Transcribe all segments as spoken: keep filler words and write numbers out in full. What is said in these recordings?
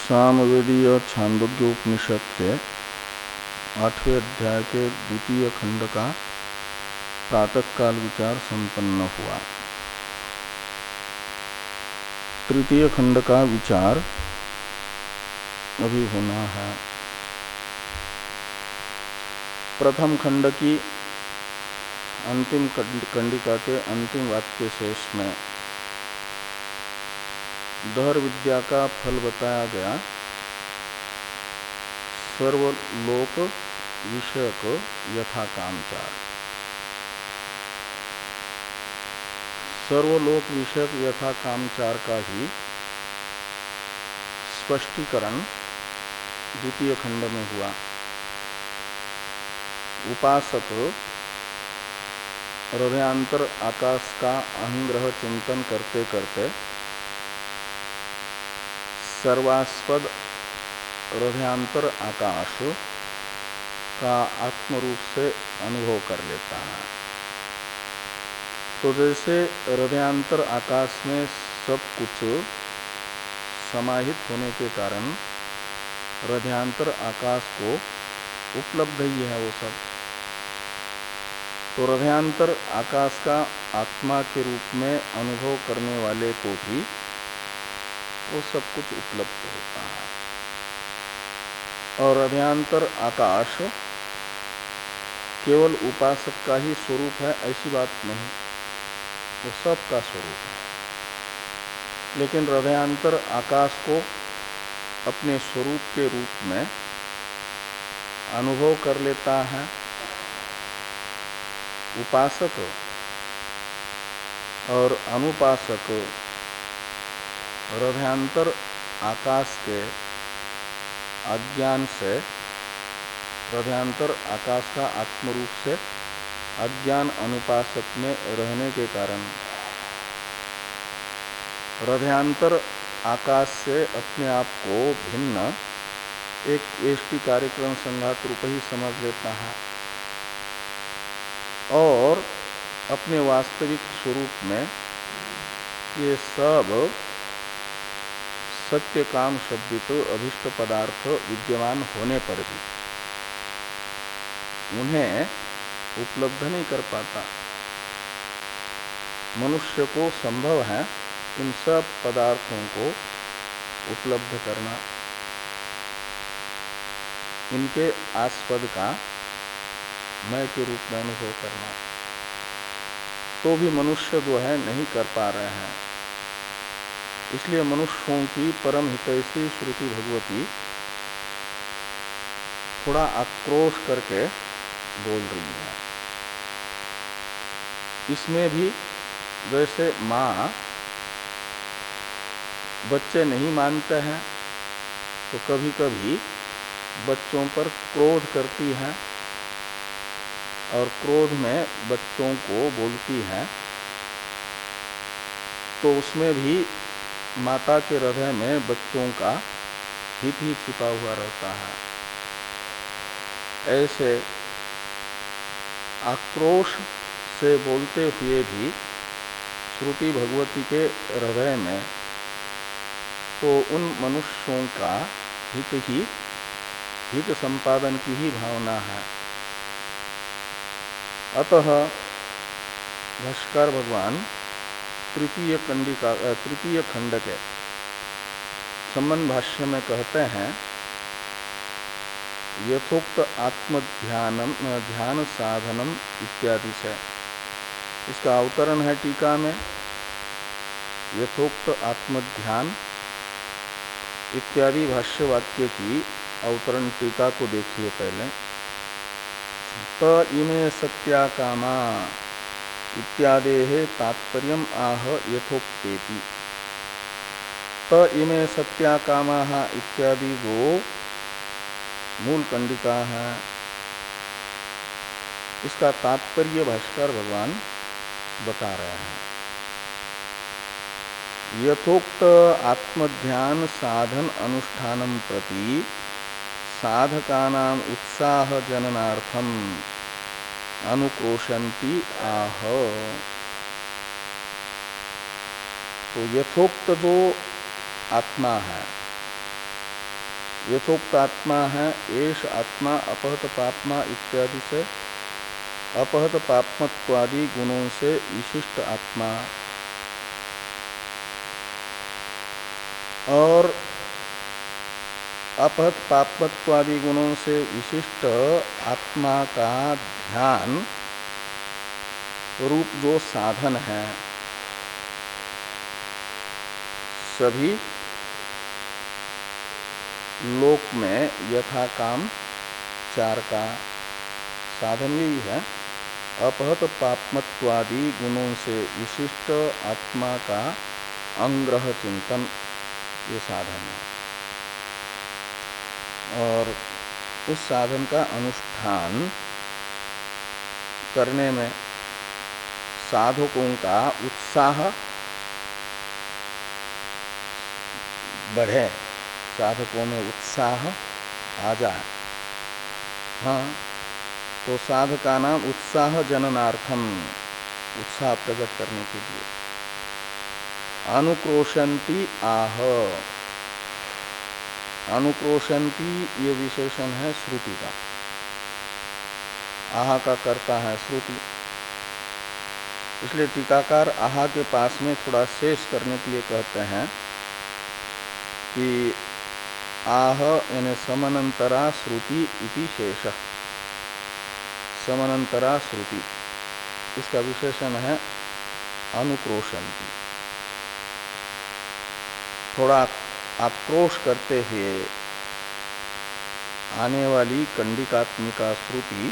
सामवेदीय छांदोग्य उपनिषद के आठवें अध्याय के द्वितीय खंड का प्रातःकाल विचार संपन्न हुआ। तृतीय खंड का विचार अभी होना है। प्रथम खंड की अंतिम कंडिका के अंतिम वाक्य शेष में दहर विद्या का फल बताया गया। सर्वलोक विषयक यथा कामचार। सर्वलोक विषयक यथा कामचार का ही स्पष्टीकरण द्वितीय खंड में हुआ। उपासक हृदयांतर आकाश का अहंग्रह चिंतन करते करते सर्वास्पद हृदयांतर आकाश का आत्मरूप से अनुभव कर लेता है। तो जैसे हृदयांतर आकाश में सब कुछ समाहित होने के कारण हृदयांतर आकाश को उपलब्ध ही है वो सब, तो हृदयांतर आकाश का आत्मा के रूप में अनुभव करने वाले को भी वो सब कुछ उपलब्ध होता है। और हृदयांतर आकाश केवल उपासक का ही स्वरूप है ऐसी बात नहीं, वो सब का स्वरूप है। लेकिन हृदयांतर आकाश को अपने स्वरूप के रूप में अनुभव कर लेता है उपासक, और अनुपासक हृदयांतर आकाश के अज्ञान से, हृदयांतर आकाश का आत्मरूप से अज्ञान अनुपासक में रहने के कारण हृदयांतर आकाश से अपने आप को भिन्न एक वेष्टि कार्यक्रम संघात रूप ही समझ लेता है और अपने वास्तविक स्वरूप में ये सब सत्य काम शब्दित अभिष्ट पदार्थ विद्यमान होने पर भी उन्हें उपलब्ध नहीं कर पाता। मनुष्य को संभव है इन सब पदार्थों को उपलब्ध करना, इनके आस्पद का मैं के रूप में अनुभव करना, तो भी मनुष्य जो है नहीं कर पा रहे हैं। इसलिए मनुष्यों की परम हितैषी श्रुति भगवती थोड़ा आक्रोश करके बोल रही है। इसमें भी जैसे माँ बच्चे नहीं मानते हैं तो कभी कभी बच्चों पर क्रोध करती है और क्रोध में बच्चों को बोलती है, तो उसमें भी माता के हृदय में बच्चों का हित ही छिपा हुआ रहता है। ऐसे आक्रोश से बोलते हुए भी श्रुति भगवती के हृदय में तो उन मनुष्यों का हित ही हित संपादन की ही भावना है। अतः भाष्यकार भगवान तृतीय कंडिका तृतीय खंड के संबंध भाष्य में कहते हैं, यथोक्त आत्मध्यानम ध्यान साधनम इत्यादि से। इसका अवतरण है टीका में, यथोक्त आत्मध्यान इत्यादि भाष्य वाक्य की अवतरण टीका को देखिए पहले। त इमे सत्या कामा इत्यादेः तात्पर्यम आह यथोक्तेति। त इमे सत्या कामाः इत्यादि जो मूल कंडिका है, इसका तात्पर्य भाष्यकार भगवान बता रहे हैं। यथोक्त आत्मध्यान साधन अनुष्ठानम प्रति साधकानाम उत्साह जननार्थम अनुक्रोशंति आह। तो यथोक्त जो आत्मा है, यथोक्त आत्मा है एष आत्मा अपहत पापमा इत्यादि से अपहत पापमत्वादि गुणों से विशिष्ट आत्मा, और अपहत पापमत्वादि गुणों से विशिष्ट आत्मा का ध्यान रूप जो साधन है, सभी लोक में यथा काम चार का साधन यही है। अपहत पापमत्वादि गुणों से विशिष्ट आत्मा का अंग्रह चिंतन ये साधन है, और उस साधन का अनुष्ठान करने में साधकों का उत्साह बढ़े, साधकों में उत्साह आ जाए। हाँ, तो साधका नाम उत्साह जननार्थम, उत्साह प्रकट करने के लिए अनुक्रोशंती आह, अनुक्रोशंती ये विशेषण है श्रुति का, आह का कर्ता है श्रुति। इसलिए टीकाकार आहा के पास में थोड़ा शेष करने के लिए कहते हैं कि आह यानी समनंतरा श्रुति इति शेष, समनंतरा श्रुति इसका विशेषण है अनुक्रोशंती। थोड़ा आक्रोश करते हुए आने वाली कंडिकात्मिका श्रुति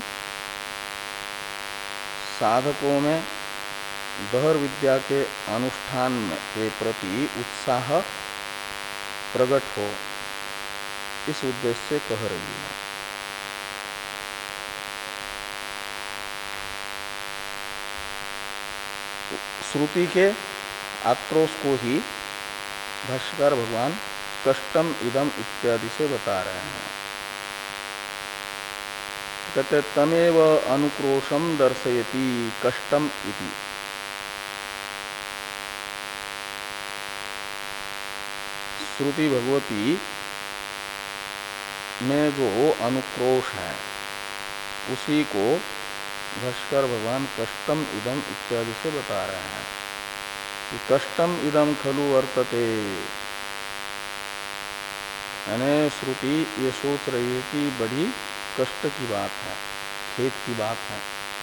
साधकों में दहर विद्या के अनुष्ठान में के प्रति उत्साह प्रकट हो, इस उद्देश्य से कह रही है। श्रुति के आक्रोश को ही भाष्यकार भगवान कष्टम इदम इत्यादि से बता रहे हैं। कहते तमेव अनुक्रोशम दर्शयति कष्टम इति। श्रुति भगवती में जो अनुक्रोश है उसी को भाष्यकार भगवान कष्टम इदम इत्यादि से बता रहे हैं कि कष्टम इदम खलु वर्तते, यानी श्रुति ये सोच रही है कि बड़ी कष्ट की बात है, खेद की बात है।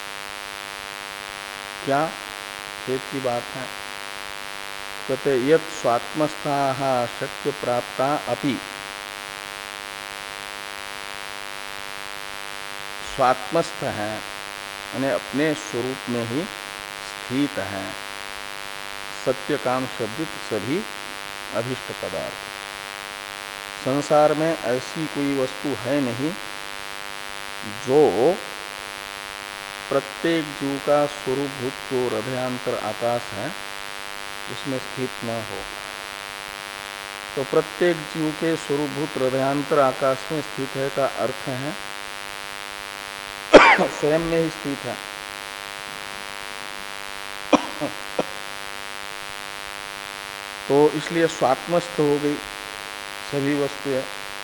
क्या खेद की बात है? कहते यत् स्वात्मस्थाः शक्य प्राप्ता अपि, स्वात्मस्थ है यानी अपने स्वरूप में ही स्थित है, सत्य काम शब्दित सभी अभिष्ट पदार्थ। संसार में ऐसी कोई वस्तु है नहीं जो प्रत्येक जीव का स्वरूपभूत जो हृदयांतर आकाश है उसमें स्थित न हो। तो प्रत्येक जीव के स्वरूपभूत हृदयांतर आकाश में स्थित है का अर्थ है स्वयं में ही स्थित है। तो इसलिए स्वात्मस्थ हो गई सभी वस्तुएं,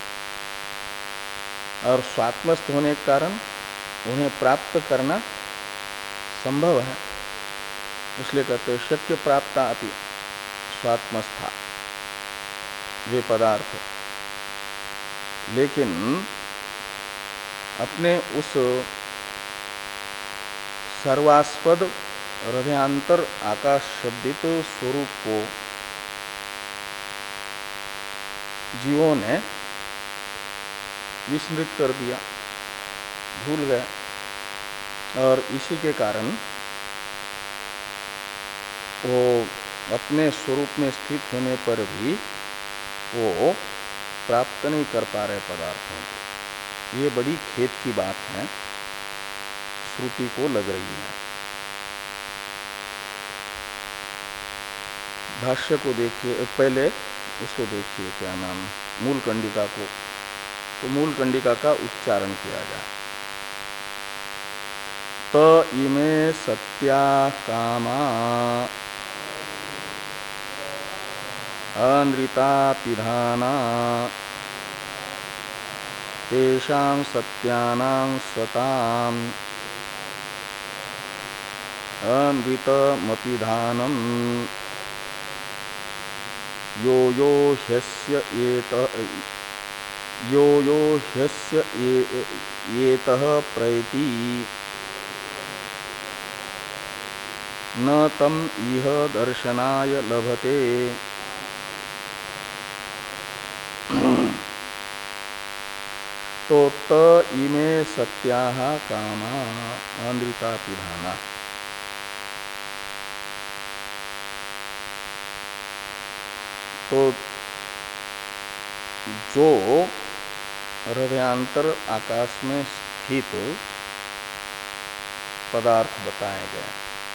और स्वात्मस्थ होने के कारण उन्हें प्राप्त करना संभव है। इसलिए कहते हैं शक्य प्राप्ता अपि स्वात्मस्था वे पदार्थ, लेकिन अपने उस सर्वास्पद हृदयांतर आकाश शब्दित स्वरूप को जीवों ने विस्मृत कर दिया, भूल गए, और इसी के कारण वो अपने स्वरूप में स्थित होने पर भी वो प्राप्त नहीं कर पा रहे पदार्थों को। ये बड़ी खेद की बात है, श्रुति को लग रही है। भाष्य को देखिए, पहले उसको देखिए क्या नाम, मूल कंडिका को। तो मूल कंडिका का उच्चारण किया जाए। त इमे सत्या कामा अनृता पिधाना तेषां सत्यानां सताम् अनृतमपिधानम् यो यो ह्यस्य एत यो यो ह्यस्य एतः प्रैति न तम इह दर्शनाय लभते। तो त इमे सत्याः कामा अनृतापिधाना। तो जो हृदयांतर आकाश में स्थित पदार्थ बताए गए,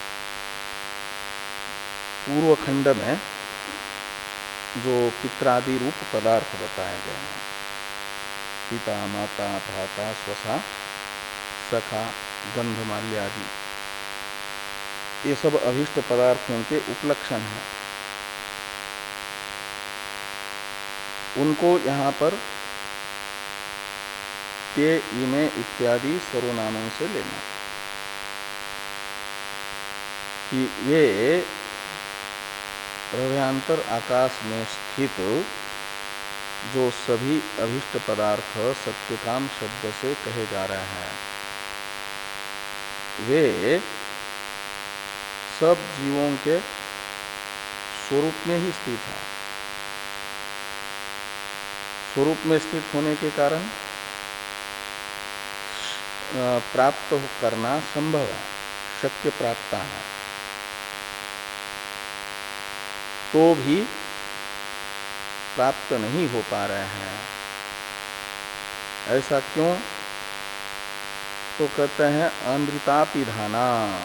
पूर्व खंड में जो पित्रादि रूप पदार्थ बताए गए हैं, पिता माता भ्राता स्वसा सखा गंधमाल्य आदि, ये सब अभीष्ट पदार्थों के उपलक्षण हैं। उनको यहाँ पर ते इमे इत्यादि सर्वनामों से लेना कि वे हृदयांतर आकाश में स्थित जो सभी अभीष्ट पदार्थ सत्यकाम शब्द से कहे जा रहे हैं, वे सब जीवों के स्वरूप में ही स्थित हैं। स्वरूप में स्थित होने के कारण प्राप्त करना संभव है, शक्य प्राप्ता है, तो भी प्राप्त नहीं हो पा रहे हैं। ऐसा क्यों? तो कहते हैं अनृतापिधाना।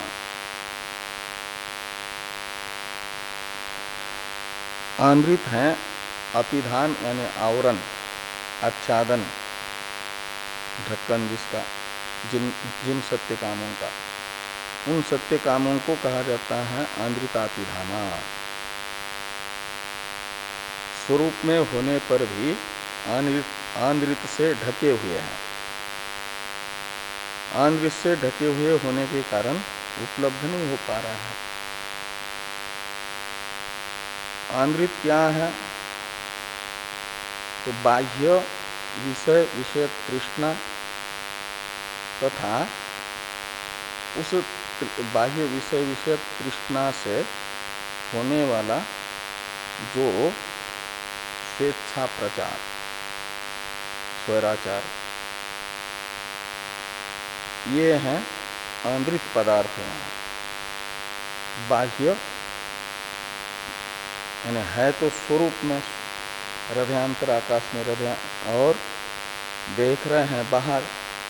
अनृत है अपिधान यानी आवरण, आच्छादन, ढक्कन जिसका, जिन जिन सत्य कामों का, उन सत्य कामों को कहा जाता है अनृतापिधाना। स्वरूप में होने पर भी अनृत से ढके हुए हैं। अनृत से ढके हुए होने के कारण उपलब्ध नहीं हो पा रहा है। अनृत क्या है? तो बाह्य विषय विषय तृष्णा तथा उस बाह्य विषय विषय तृष्णा से होने वाला जो स्वेच्छा प्रचार, स्वैराचार, ये हैं अनृत पदार्थ। बाह्य यानी है तो स्वरूप में हृदयांतर आकाश में हृदय, और देख रहे हैं बाहर।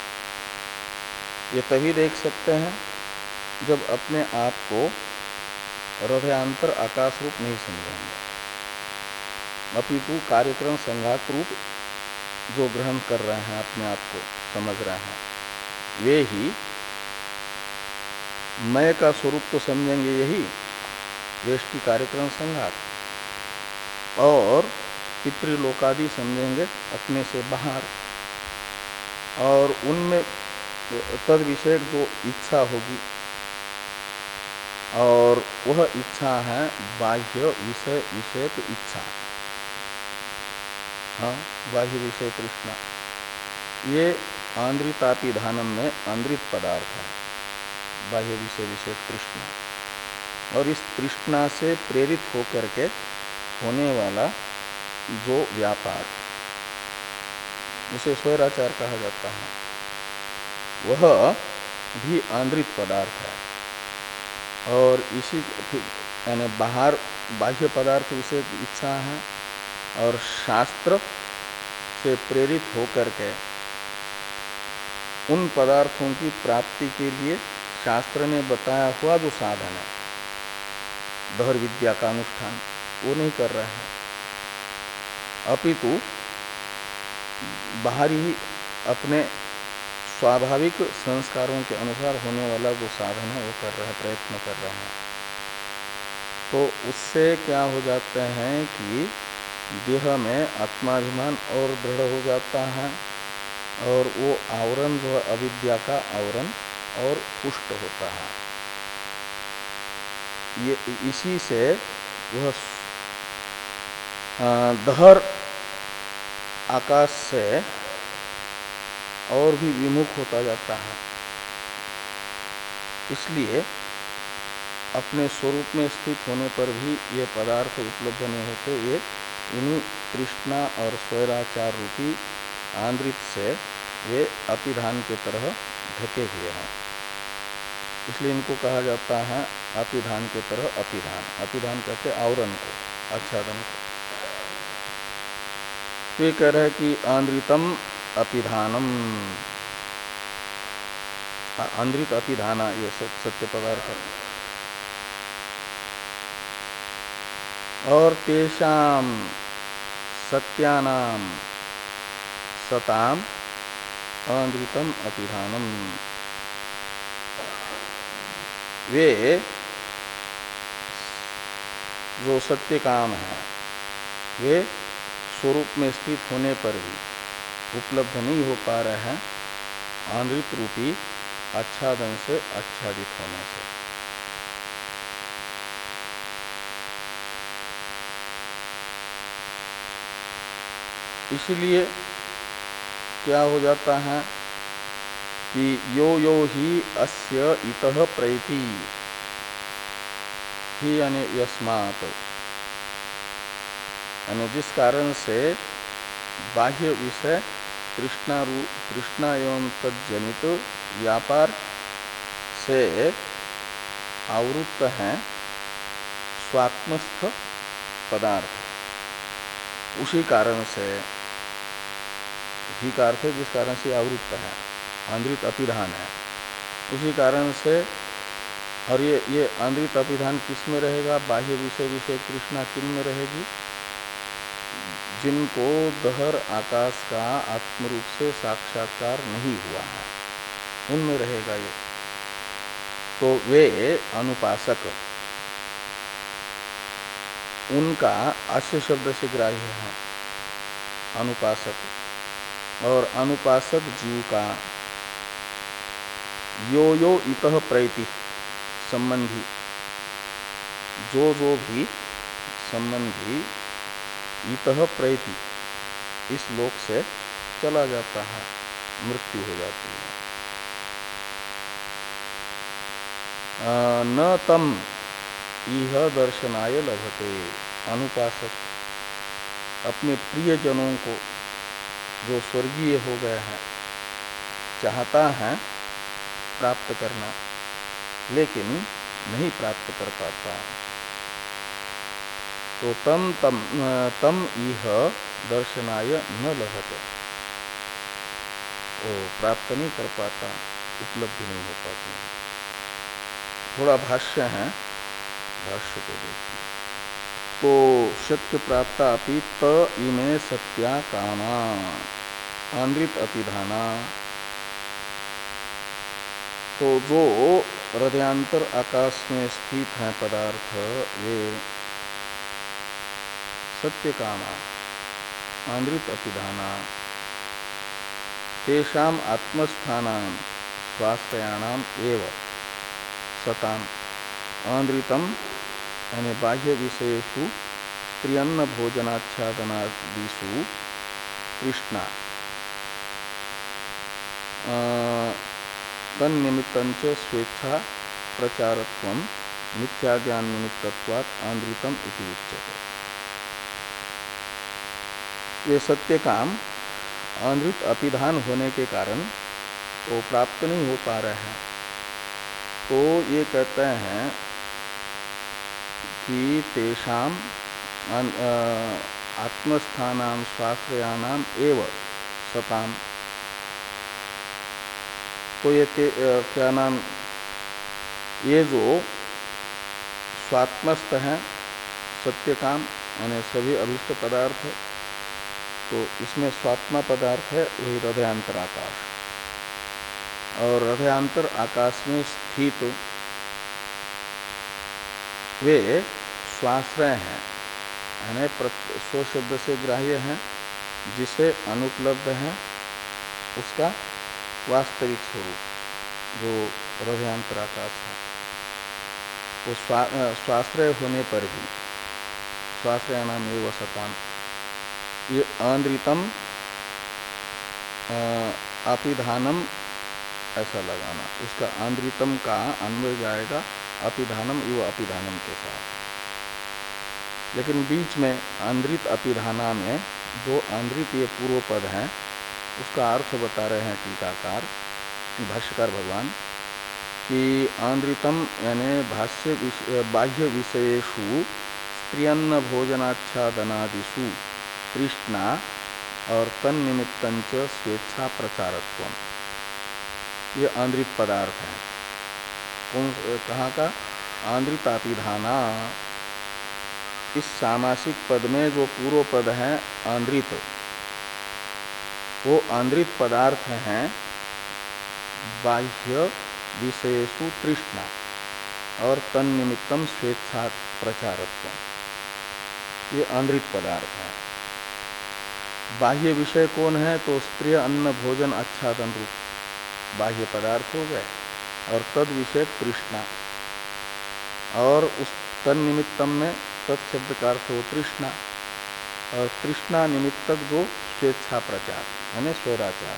ये तभी देख सकते हैं जब अपने आप को हृदयांतर आकाश रूप नहीं समझेंगे, अपितु कार्यक्रम संघात रूप जो ग्रहण कर रहे हैं, अपने आप को समझ रहे हैं, वे ही मैं का स्वरूप तो समझेंगे, यही वेष्टि कार्यक्रम संघात, और पितृलोकादि समझेंगे अपने से बाहर। और उनमें तद विषय जो इच्छा होगी, और वह इच्छा है बाह्य विषय विषयक इच्छा, हाँ, बाह्य विषय तृष्णा। ये आंद्रितापिधानम में अनृत पदार्थ है, बाह्य विषय विषय तृष्णा। और इस तृष्णा से प्रेरित होकर के होने वाला जो व्यापार, उसे स्वैराचार कहा जाता है, वह भी अनृत पदार्थ है। और इसी यानी बाहर बाह्य पदार्थ विषय इच्छा है, और शास्त्र से प्रेरित होकर के उन पदार्थों की प्राप्ति के लिए शास्त्र ने बताया हुआ जो साधन है, दहर विद्या का अनुष्ठान, वो नहीं कर रहे हैं, अपितु बाहरी ही अपने स्वाभाविक संस्कारों के अनुसार होने वाला जो साधन है वो कर रहे हैं, प्रयत्न कर रहे हैं। तो उससे क्या हो जाते हैं कि देह में आत्माभिमान और दृढ़ हो जाता है, और वो आवरण जो है अविद्या का आवरण और पुष्ट होता है। ये इसी से वह दहर आकाश से और भी विमुख होता जाता है। इसलिए अपने स्वरूप में स्थित होने पर भी ये पदार्थ उपलब्ध नहीं होते। ये इन्हीं तृष्णा और स्वैराचार रूपी आंद्रित से वे अपिधान के तरह ढके हुए हैं। इसलिए इनको कहा जाता है अपिधान के तरह अपिधान। अपिधान कहते आवरण को, आच्छादन को। तो ये कह रहे हैं कि आंद्रितम अपिधानम, आंद्रित अपिधाना ये सत्य पदार्थ। और तेषाम सत्यानाम सताम आंद्रितम अपिधानम, वे जो सत्य काम है वे स्वरूप में स्थित होने पर भी उपलब्ध नहीं हो पा रहे हैं आंद्रित रूपी आच्छादन से आच्छादित होने से। इसलिए क्या हो जाता है कि यो यो ही अस्य इतः प्रैति ही यानी यस्मात्, यानी जिस कारण से बाह्य विषय तृष्णा रूप तृष्णा एवं तज्जनित व्यापार से आवृत्त हैं स्वात्मस्थ पदार्थ, उसी कारण से ही का अर्थ है जिस कारण से आवृत्त है, आंद्रित अपिधान है, उसी कारण से। और ये ये आंद्रित अपिधान किस में रहेगा? बाह्य विषय विषय तृष्णा किन में रहेगी? जिनको दहर आकाश का आत्मरूप से साक्षात्कार नहीं हुआ है उनमें रहेगा ये। तो वे अनुपासक उनका अस्य शब्द से ग्राह्य है अनुपासक। और अनुपासक जीव का यो यो इतः प्रैति संबंधी, जो जो भी संबंधी इतः प्रैति इस लोक से चला जाता है, मृत्यु हो जाती है। न तम इह दर्शनाय लभते, अनुपासक अपने प्रिय जनों को जो स्वर्गीय हो गए हैं चाहता है प्राप्त करना, लेकिन नहीं प्राप्त कर पाता। तो तम तम तम इह दर्शनाय न लभते, वो प्राप्त नहीं कर पाता, उपलब्धि नहीं हो पाती। थोड़ा भाष्य है, भाष्य को देखिए। तो शक्य प्राप्ता अपि त इमे सत्या कामा आंद्रित अपिधाना। तो जो हृदयांतर आकाश में स्थित है पदार्थ वे सत्य कामा आंद्रित अपिधाना तेषाम आत्मस्थानाम स्वाश्रयाणाम एव सताम आंद्रितम यानी बाह्य विषयेषु त्रियन्न भोजनाच्छादनादिषु तृष्णा तन्निमित्तंच स्वेच्छा प्रचारत्वं मिथ्याज्ञान निमित्तत्वात् आंद्रितम इति उच्यते। ये सत्य काम आंद्रित अपिधान होने के कारण वो प्राप्त नहीं हो पा रहे हैं। तो ये कहते हैं कि तेषाम आत्मस्थानाम स्वाश्रयाणाम एव सताम। तो ये क्या नाम, ये जो स्वात्मस्थ हैं सत्य काम यानी सभी अभिष्ट पदार्थ, तो इसमें स्वात्मा पदार्थ है वही हृदयांतर आकाश, और हृदयांतर आकाश में स्थित वे स्वाश्रय हैं यानी स्व शब्द से ग्राह्य हैं, जिसे अनुपलब्ध हैं उसका वास्तविक स्वरूप जो हृदयांतराकाश है, वो स्वा, स्वाश्रय होने पर भी, स्वाश्रय नाम एवं सताम, ये आंद्रितम अपिधानम ऐसा लगाना, उसका आंद्रितम का अन्वय जाएगा अपिधानम इव अपिधानम के साथ। लेकिन बीच में आंद्रित अपिधाना में जो आंद्रित ये पूर्व पद है उसका अर्थ बता रहे हैं टीकाकार भाष्यकार भगवान कि आंद्रितम यानी भाष्य विषय, बाह्य विषयेषु स्त्रियन्न भोजनाच्छादनादिषु तृष्णा और तन्निमित्तंच स्वेच्छा प्रचारत्व, ये आंद्रित पदार्थ है। कौन कहाँ का? आंद्रितापिधाना। इस सामासिक पद में जो पूर्व पद है आंद्रित, वो आंद्रित पदार्थ हैं बाह्य विषयेषु तृष्णा और तन्निमित्तम स्वेच्छा प्रचारत्व, ये आंद्रित पदार्थ है। बाह्य विषय कौन है? तो स्त्रिय अन्न भोजन आच्छादन रूप बाह्य पदार्थ हो गए, और तद विषय तृष्णा, और उस तन्निमित्तम में तत्शब्द का अर्थ हो तृष्णा, और तृष्णा निमित्तक जो स्वेच्छा प्रचार यानी स्वैराचार,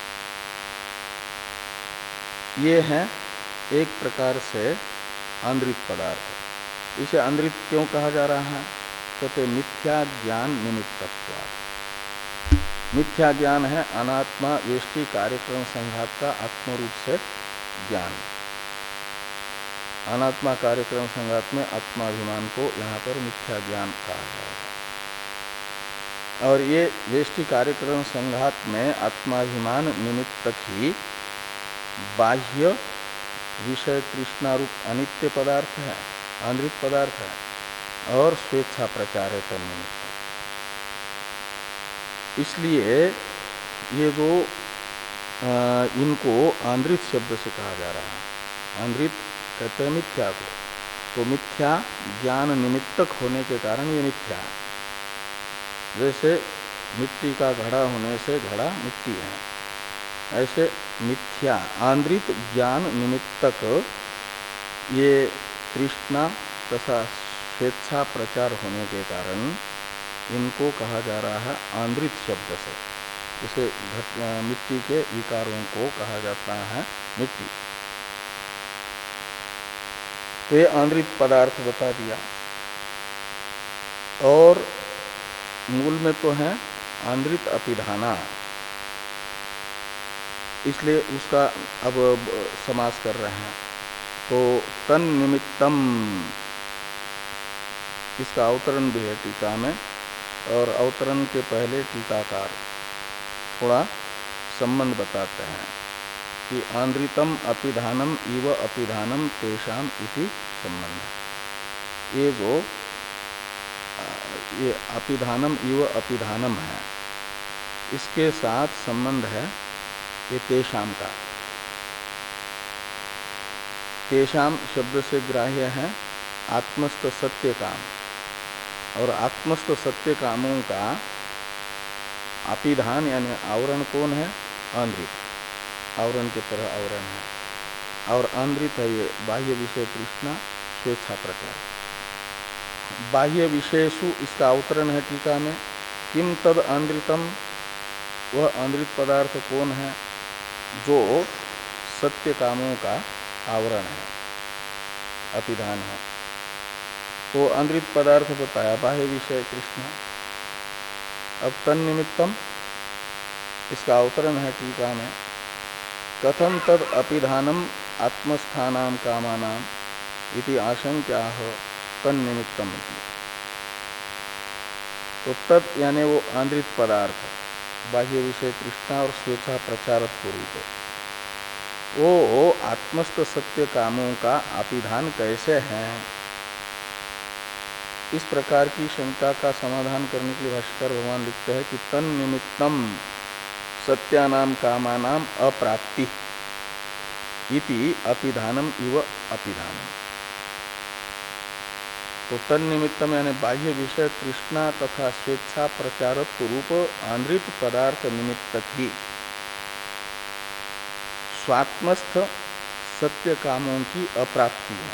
ये है एक प्रकार से आंद्रित पदार्थ। इसे आंद्रित क्यों कहा जा रहा है? कहते मिथ्या ज्ञान निमित्तत्वात्। मिथ्या ज्ञान है अनात्मा वेष्टि कार्यक्रम संघात का आत्मरूप से ज्ञान। अनात्मा कार्यक्रम संघात में आत्माभिमान को यहाँ पर मिथ्या ज्ञान कहा जाएगा। और ये वेष्टि कार्यक्रम संघात में आत्माभिमान निमित्तक ही बाह्य विषय तृष्णा रूप अनित्य पदार्थ है, आंद्रित पदार्थ है, और स्वेच्छा प्रचार है तन्निमित्त। इसलिए ये जो आ, इनको आंद्रित शब्द से कहा जा रहा है। आंद्रित कहते हैं मिथ्या को, तो मिथ्या ज्ञान निमित्तक होने के कारण ये मिथ्या है। जैसे मिट्टी का घड़ा होने से घड़ा मिट्टी है, ऐसे मिथ्या आंद्रित ज्ञान निमित्तक ये तृष्णा तथा स्वेच्छा प्रचार होने के कारण इनको कहा जा रहा है आंद्रित शब्द से। इसे मिट्टी के विकारों को कहा जाता है मिट्टी। तो ये आंद्रित पदार्थ बता दिया, और मूल में तो है आंद्रित अपिधाना, इसलिए उसका अब समास कर रहे हैं। तो तन निमित्तम, इसका अवतरण भी है टीका में, और अवतरण के पहले टीकाकार थोड़ा संबंध बताते हैं कि आंद्रितम अपिधानम इव अपिधानम तेषाम इति संबंध। ये जो ये अपिधानम इव अपिधानम है, इसके साथ संबंध है ये तेषाम का। तेषाम शब्द से ग्राह्य है आत्मस्थ सत्य काम, और आत्मस्थ सत्य कामों का अपिधान यानी आवरण कौन है? आंद्रित, आवरण के तरह आवरण है, और आंद्रित है ये बाह्य विषय तृष्णा स्वेच्छा प्रचार। बाह्य विषयसु इसका अवतरण है टीका में, किम तद आंद्रितम, वह आंद्रित पदार्थ कौन है? जो सत्य कामों का आवरण है, अपिधान है। तो आंद्रित पदार्थ बताया बाह्य विषय तृष्णा। अब तन्निमित्तम, इसका अवतरण है टीका में, कथम तद अपिधानम आत्मस्थानाम कामानाम इति आशंक्याह तन्निमित्तम। तो तत् यानी वो आंद्रित पदार्थ बाह्य विषय तृष्णा और स्वेच्छा प्रचारत्व रूप, वो आत्मस्थ सत्य कामों का अपिधान कैसे है? इस प्रकार की शंका का समाधान करने के लिए भाष्यकार भगवान लिखते हैं कि तन निमित्तम सत्यानाम कामानाम अप्राप्ति इति अपिधानम इव अपिधानम। तो तन निमित्तम यानी बाह्य विषय तृष्णा तथा स्वेच्छा प्रचारत्व रूप आंद्रित पदार्थ निमित्तक ही स्वात्मस्थ सत्य कामों की अप्राप्ति है।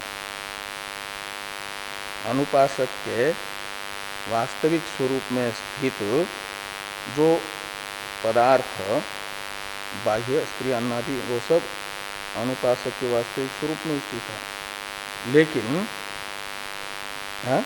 अनुपासक के वास्तविक स्वरूप में स्थित जो पदार्थ बाह्य स्त्री अन्नादि वो सब अनुपासक के वास्तविक स्वरूप में स्थित है, लेकिन हाँ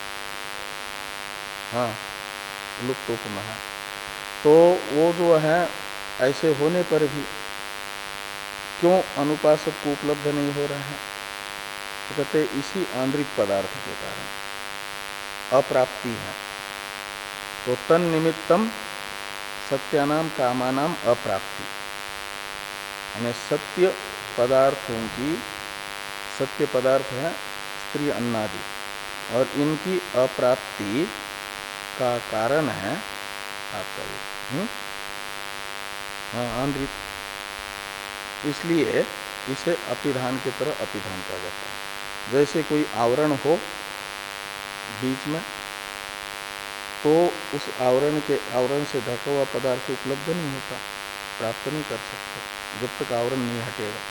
हाँ लुप्त उपमा है, तो वो जो है ऐसे होने पर भी क्यों अनुपासक को उपलब्ध नहीं हो रहा है? तो कहते इसी आंतरिक पदार्थ के कारण अप्राप्ति है। तो तन निमित्तम सत्यानाम कामानाम अप्राप्ति, यानी सत्य पदार्थों की, सत्य पदार्थ है स्त्री अन्नादि, और इनकी अप्राप्ति का कारण है आपका ये हाँ आंतरिक। इसलिए इसे अपिधान की तरह अपिधान कहा जाता है। जैसे कोई आवरण हो बीच में, तो उस आवरण के आवरण से ढका हुआ पदार्थ उपलब्ध नहीं होता, प्राप्त नहीं कर सकते जब तक आवरण नहीं हटेगा।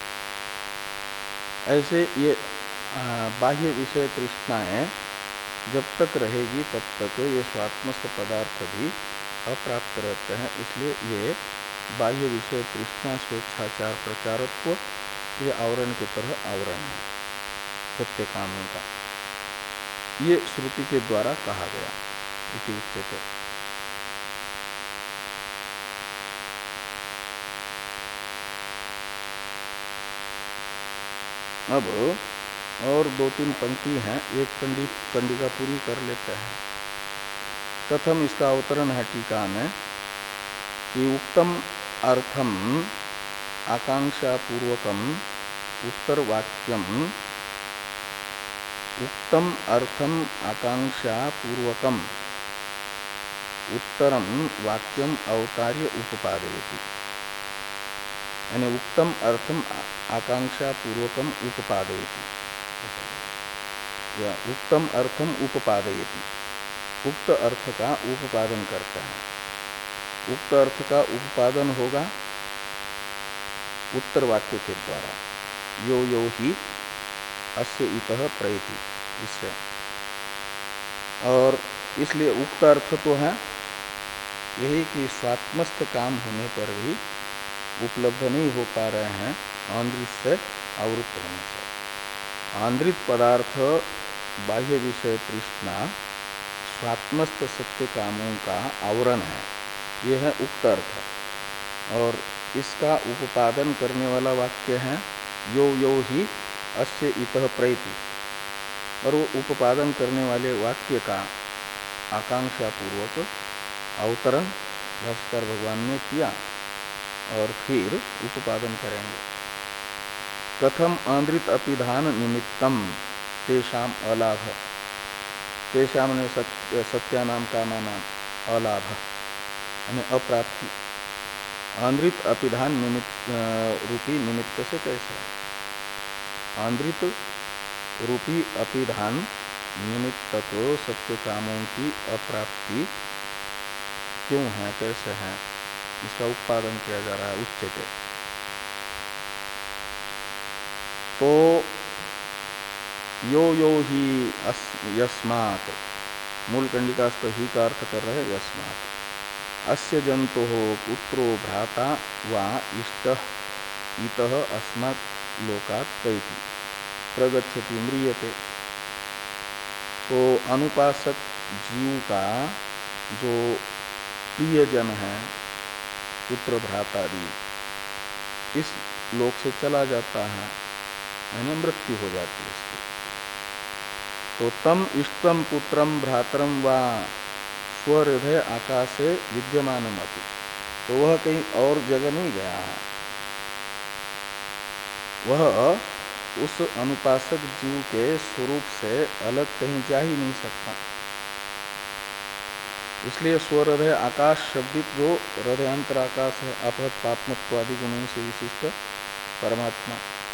ऐसे ये बाह्य विषय तृष्णाएं जब तक रहेगी तब तक ये स्वात्मस्थ पदार्थ भी अप्राप्त रहते हैं। इसलिए ये बाह्य विषय तृष्णा स्वेच्छाचार प्रचारत्व ये आवरण की तरह आवरण है सत्य कामों का, ये श्रुति के द्वारा कहा गया इति उच्यते। अब और दो तीन पंक्ति हैं, एक पंडित कंडिका पूरी कर लेते हैं। प्रथम इसका अवतरण है टीका में कि उक्तम अर्थम आकांक्षा पूर्वकम उत्तर वाक्यम, उक्तम अर्थम आकांक्षा पूर्वकम उत्तरम वाक्यम अवतार्य उपपादयति, यानी उक्तम अर्थम आकांक्षा पूर्वकम उपपादयति या उक्तम अर्थम उपपादयति, उक्त अर्थ का उपादन करता है। उक्त अर्थ का उपादन होगा उत्तर वाक्य के द्वारा, यो यो ही अस्य इतः प्रयति, इससे। और इसलिए उक्त अर्थ तो है यही कि स्वात्मस्थ काम होने पर भी उपलब्ध नहीं हो पा रहे हैं आंद्रित से आवृत्त होने से। आंद्रित पदार्थ बाह्य विषय तृष्णा स्वात्मस्थ सत्य कामों का आवरण है, यह है उक्त अर्थ। और इसका उपादन करने वाला वाक्य है यो यो ही अस्य इतः प्रयति, और वो उपादन करने वाले वाक्य का आकांक्षा पूर्वक अवतरण भास्कर भगवान ने किया और फिर उपादन करेंगे। कथम आंद्रित अपिधान निमित्तम तेषाम अलाभ, तेषाम ने सत्य, सत्यानाम कामानाम अलाभ यानी अप्राप्ति। आंद्रित अपिधान निमित्त रूपी निमित्त से कैसे है? आंद्रित रूपी अपिधान निमित्तक सत्य कामों की अप्राप्ति क्यों है, कैसे है, इसका उत्पादन किया जा रहा है उच्चते। तो यो यो ही यस्मात्, मूल कंडिकास्थ ही का अर्थ कर रहे यस्मात्, अस्य जंतु हो पुत्रो भ्राता वा इष्टः इतः अस्मात् लोकात् कैति प्रगच्छति म्रियते। तो अनुपासक जीव का जो प्रियजन है पुत्र भ्रातादि, इस लोक से चला जाता है, यानी मृत्यु हो जाती है इसकी। तो तम इष्टम पुत्रम भ्रातरम वा स्वहृदय आकाशे विद्यमानमपि, तो वह कहीं और जगह नहीं गया है, वह उस अनुपासक जीव के स्वरूप से अलग कहीं जा ही नहीं सकता। इसलिए स्वहृदय आकाश शब्दित जो हृदयांतर आकाश है, अपहत पापमत्वादि गुणों से विशिष्ट परमात्मा,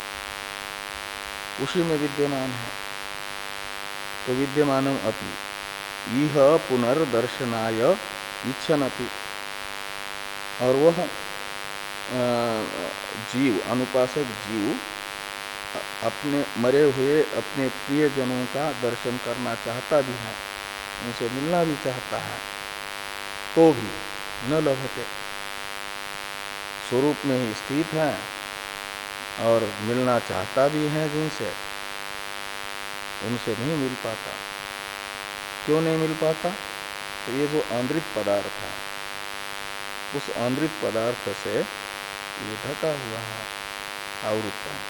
उसी में विद्यमान है। तो विद्यमानम अपि इह पुनर्दर्शनाय इच्छनपि, और वह जीव, अनुपासक जीव अपने मरे हुए अपने प्रियजनों का दर्शन करना चाहता भी है, उनसे मिलना भी चाहता है, तो भी न लभते, स्वरूप में ही स्थित है और मिलना चाहता भी है जिनसे, उनसे नहीं मिल पाता। क्यों नहीं मिल पाता? तो ये जो आंद्रित पदार्थ है, उस आंद्रित पदार्थ से ये ढका हुआ है, आवृत है।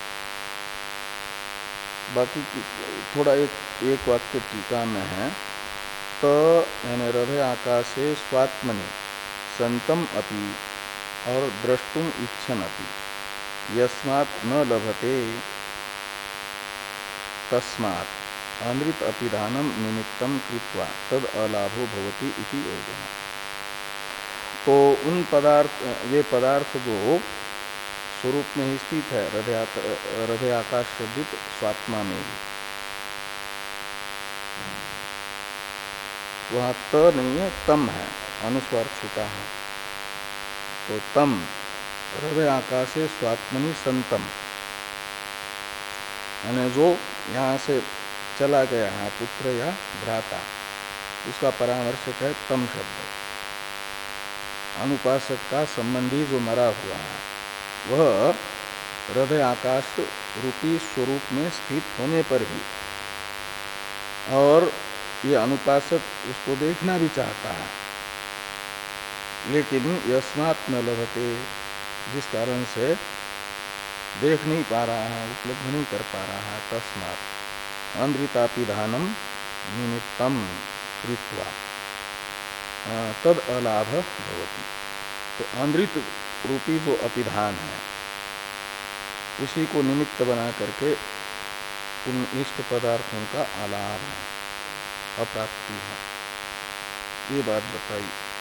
बाकी थोड़ा एक एक वाक्य टीका में है, त यानी हृदय आकाशे स्वात्मनि संतम अपि और द्रष्टुम इच्छन अपि यस्मात् न लभते तस्मात् आंद्रित अपिधानम निमित्तम कृत्वा तद अलाभो भवति इति योजना। तो उन पदार्थ, वे पदार्थ जो स्वरूप में ही स्थित है हृदय आकाश शब्दित स्वात्मा में ही, वहां त नहीं है, तम है, अनुस्वार छूटा है। तो तम हृदय आकाशे स्वात्मनि संतम, यानी जो यहां से चला गया है पुत्र या भ्राता, उसका परामर्शक है तम शब्द। अनुपासक का संबंधी जो मरा हुआ है वह हृदय आकाश रूपी स्वरूप में स्थित होने पर भी, और ये अनुपासक उसको देखना भी चाहता है, लेकिन यस्मात् न लभते, जिस कारण से देख नहीं पा रहा है, उपलब्ध नहीं कर पा रहा है, तस्मात् आंद्रितापिधानम निमित्तम कृत्वा तद अलाभ भवति। तो आंद्रित रूपी जो अपिधान है उसी को निमित्त बना करके उन इष्ट पदार्थों का अलाभ है, अप्राप्ति है, ये बात बताई।